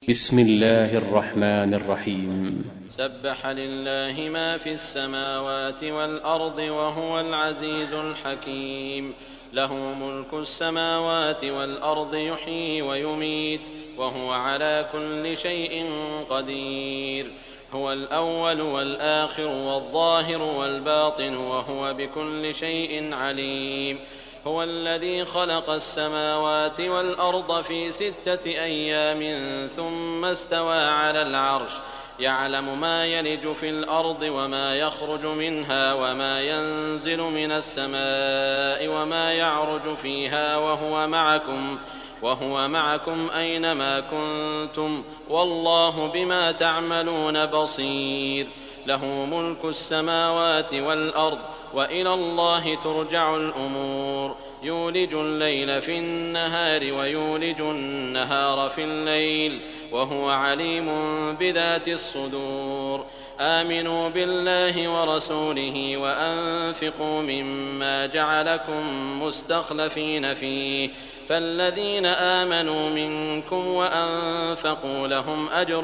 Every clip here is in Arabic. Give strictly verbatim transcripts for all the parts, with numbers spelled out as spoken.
بسم الله الرحمن الرحيم. سبح لله ما في السماوات والأرض وهو العزيز الحكيم. له ملك السماوات والأرض يحيي ويميت وهو على كل شيء قدير. هو الأول والآخر والظاهر والباطن وهو بكل شيء عليم. هو الذي خلق السماوات والأرض في ستة أيام ثم استوى على العرش يعلم ما يلج في الأرض وما يخرج منها وما ينزل من السماء وما يعرج فيها وهو معكم وهو معكم أينما كنتم والله بما تعملون بصير. له ملك السماوات والأرض وإلى الله ترجع الأمور. يولج الليل في النهار ويولج النهار في الليل وهو عليم بذات الصدور. آمنوا بالله ورسوله وأنفقوا مما جعلكم مستخلفين فيه فالذين آمنوا منكم وأنفقوا لهم أجر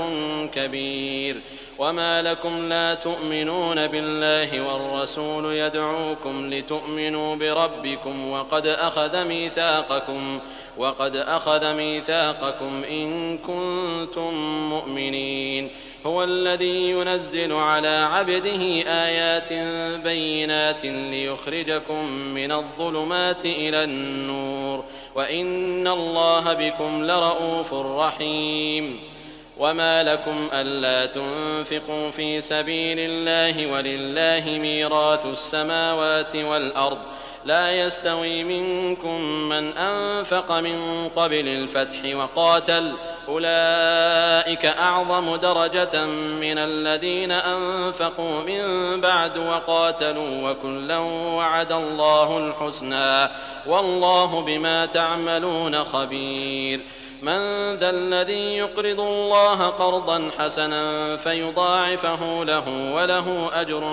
كبير. وما لكم لا تؤمنون بالله والرسول يدعوكم لتؤمنوا بربكم وقد أخذ ميثاقكم وقد أخذ ميثاقكم إن كنتم مؤمنين. هو الذي ينزل على عبده آيات بينات ليخرجكم من الظلمات إلى النور وإن الله بكم لرءوف رحيم. وما لكم ألا تنفقوا في سبيل الله ولله ميراث السماوات والأرض لا يستوي منكم من أنفق من قبل الفتح وقاتل أولئك أعظم درجة من الذين أنفقوا من بعد وقاتلوا وكلا وعد الله الحسنى والله بما تعملون خبير. من ذا الذي يقرض الله قرضا حسنا فيضاعفه له وله أجر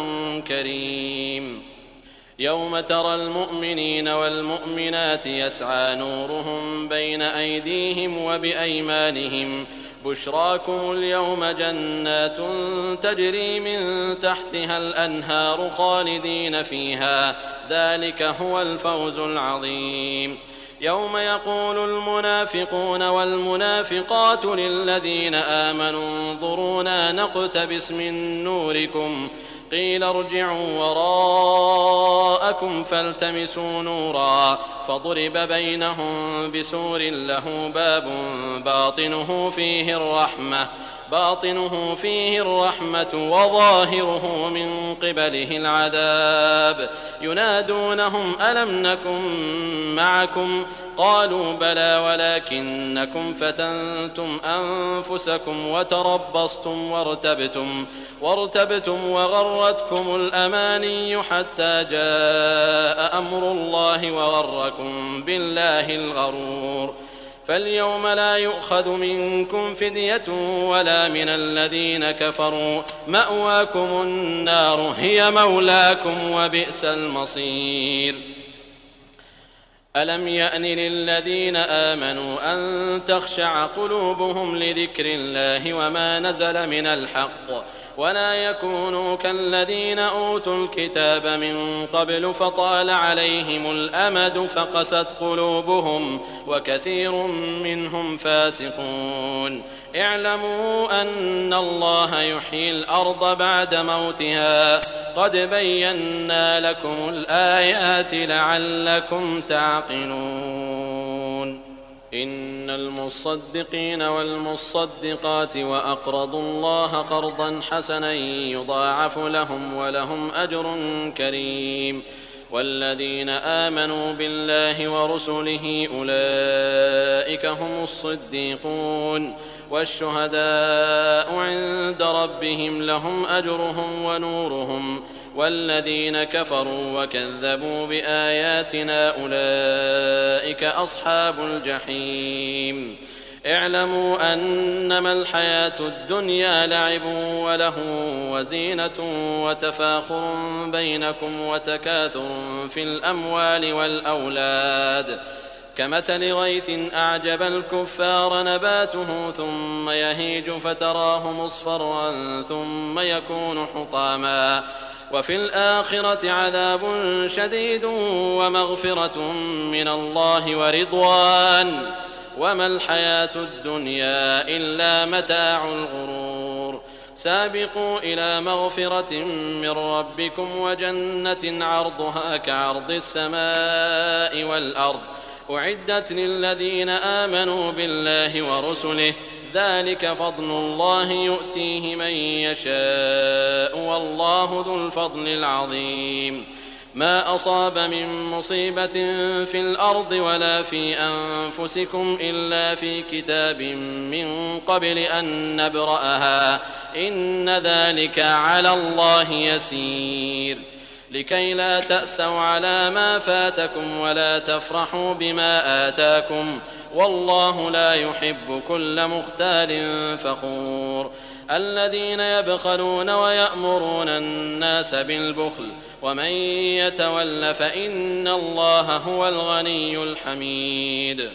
كريم. يوم ترى المؤمنين والمؤمنات يسعى نورهم بين أيديهم وبأيمانهم بشراكم اليوم جنات تجري من تحتها الأنهار خالدين فيها ذلك هو الفوز العظيم. يوم يقول المنافقون والمنافقات للذين آمنوا انظرونا نقتبس من نوركم قيل ارجعوا وراءكم فالتمسوا نورا فضرب بينهم بسور له باب باطنه فيه الرحمة باطنه فيه الرحمة وظاهره من قبله العذاب. ينادونهم ألم نكن معكم قالوا بلى ولكنكم فتنتم أنفسكم وتربصتم وارتبتم, وارتبتم وغرتكم الأماني حتى جاء أمر الله وغركم بالله الغرور. فاليوم لا يؤخذ منكم فدية ولا من الذين كفروا مأواكم النار هي مولاكم وبئس المصير. ألم يأن للذين آمنوا أن تخشع قلوبهم لذكر الله وما نزل من الحق ولا يكونوا كالذين أوتوا الكتاب من قبل فطال عليهم الأمد فقست قلوبهم وكثير منهم فاسقون. اعلموا أن الله يحيي الأرض بعد موتها قد بينا لكم الآيات لعلكم تعقلون. إن المصدقين والمصدقات وأقرضوا الله قرضا حسنا يضاعف لهم ولهم أجر كريم. والذين آمنوا بالله ورسله أولئك هم الصديقون والشهداء عند ربهم لهم أجرهم ونورهم. والذين كفروا وكذبوا بآياتنا أولئك أصحاب الجحيم. اعلموا أنما الحياة الدنيا لعب وله وزينة وتفاخر بينكم وتكاثر في الأموال والأولاد كمثل غيث أعجب الكفار نباته ثم يهيج فتراه مصفرا ثم يكون حطاما وفي الآخرة عذاب شديد ومغفرة من الله ورضوان وما الحياة الدنيا إلا متاع الغرور سابقوا إلى مغفرة من ربكم وجنة عرضها كعرض السماء والأرض أعدت للذين آمنوا بالله ورسله ذلك فضل الله يؤتيه من يشاء والله ذو الفضل العظيم ما أصاب من مصيبة في الأرض ولا في أنفسكم إلا في كتاب من قبل أن نبرأها إن ذلك على الله يسير لكي لا تأسوا على ما فاتكم ولا تفرحوا بما آتاكم والله لا يحب كل مختال فخور الذين يبخلون ويأمرون الناس بالبخل ومن يتول فإن الله هو الغني الحميد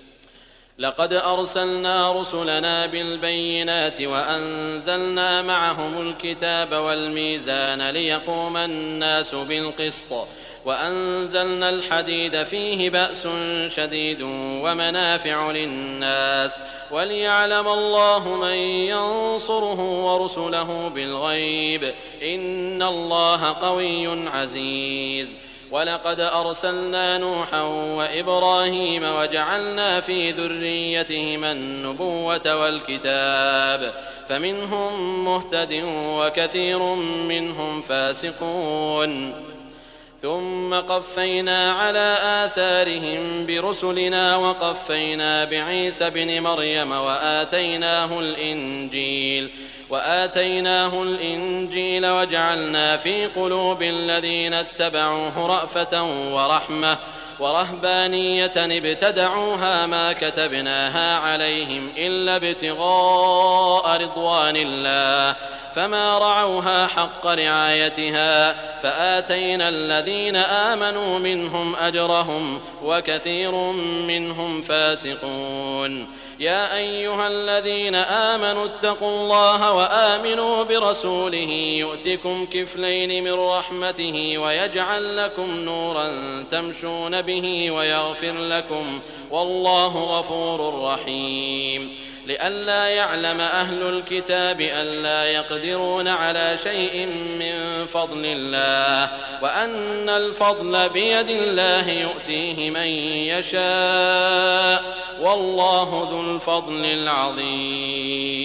لقد أرسلنا رسلنا بالبينات وأنزلنا معهم الكتاب والميزان ليقوم الناس بالقسط وأنزلنا الحديد فيه بأس شديد ومنافع للناس وليعلم الله من ينصره ورسله بالغيب إن الله قوي عزيز ولقد أرسلنا نوحا وإبراهيم وجعلنا في ذريتهما النبوة والكتاب فمنهم مهتد وكثير منهم فاسقون ثم قفينا على آثارهم برسلنا وقفينا بعيسى بن مريم وآتيناه الإنجيل وآتيناه الإنجيل وجعلنا في قلوب الذين اتبعوه رأفة ورحمة ورهبانية ابتدعوها ما كتبناها عليهم إلا ابتغاء رضوان الله فما رعوها حق رعايتها فآتينا الذين آمنوا منهم أجرهم وكثير منهم فاسقون يا أيها الذين آمنوا اتقوا الله وآمنوا برسوله يؤتكم كفلين من رحمته ويجعل لكم نورا تمشون به ويغفر لكم والله غفور رحيم لئلا يعلم أهل الكتاب ألا يقدرون على شيء من فضل الله وأن الفضل بيد الله يؤتيه من يشاء والله ذو الفضل العظيم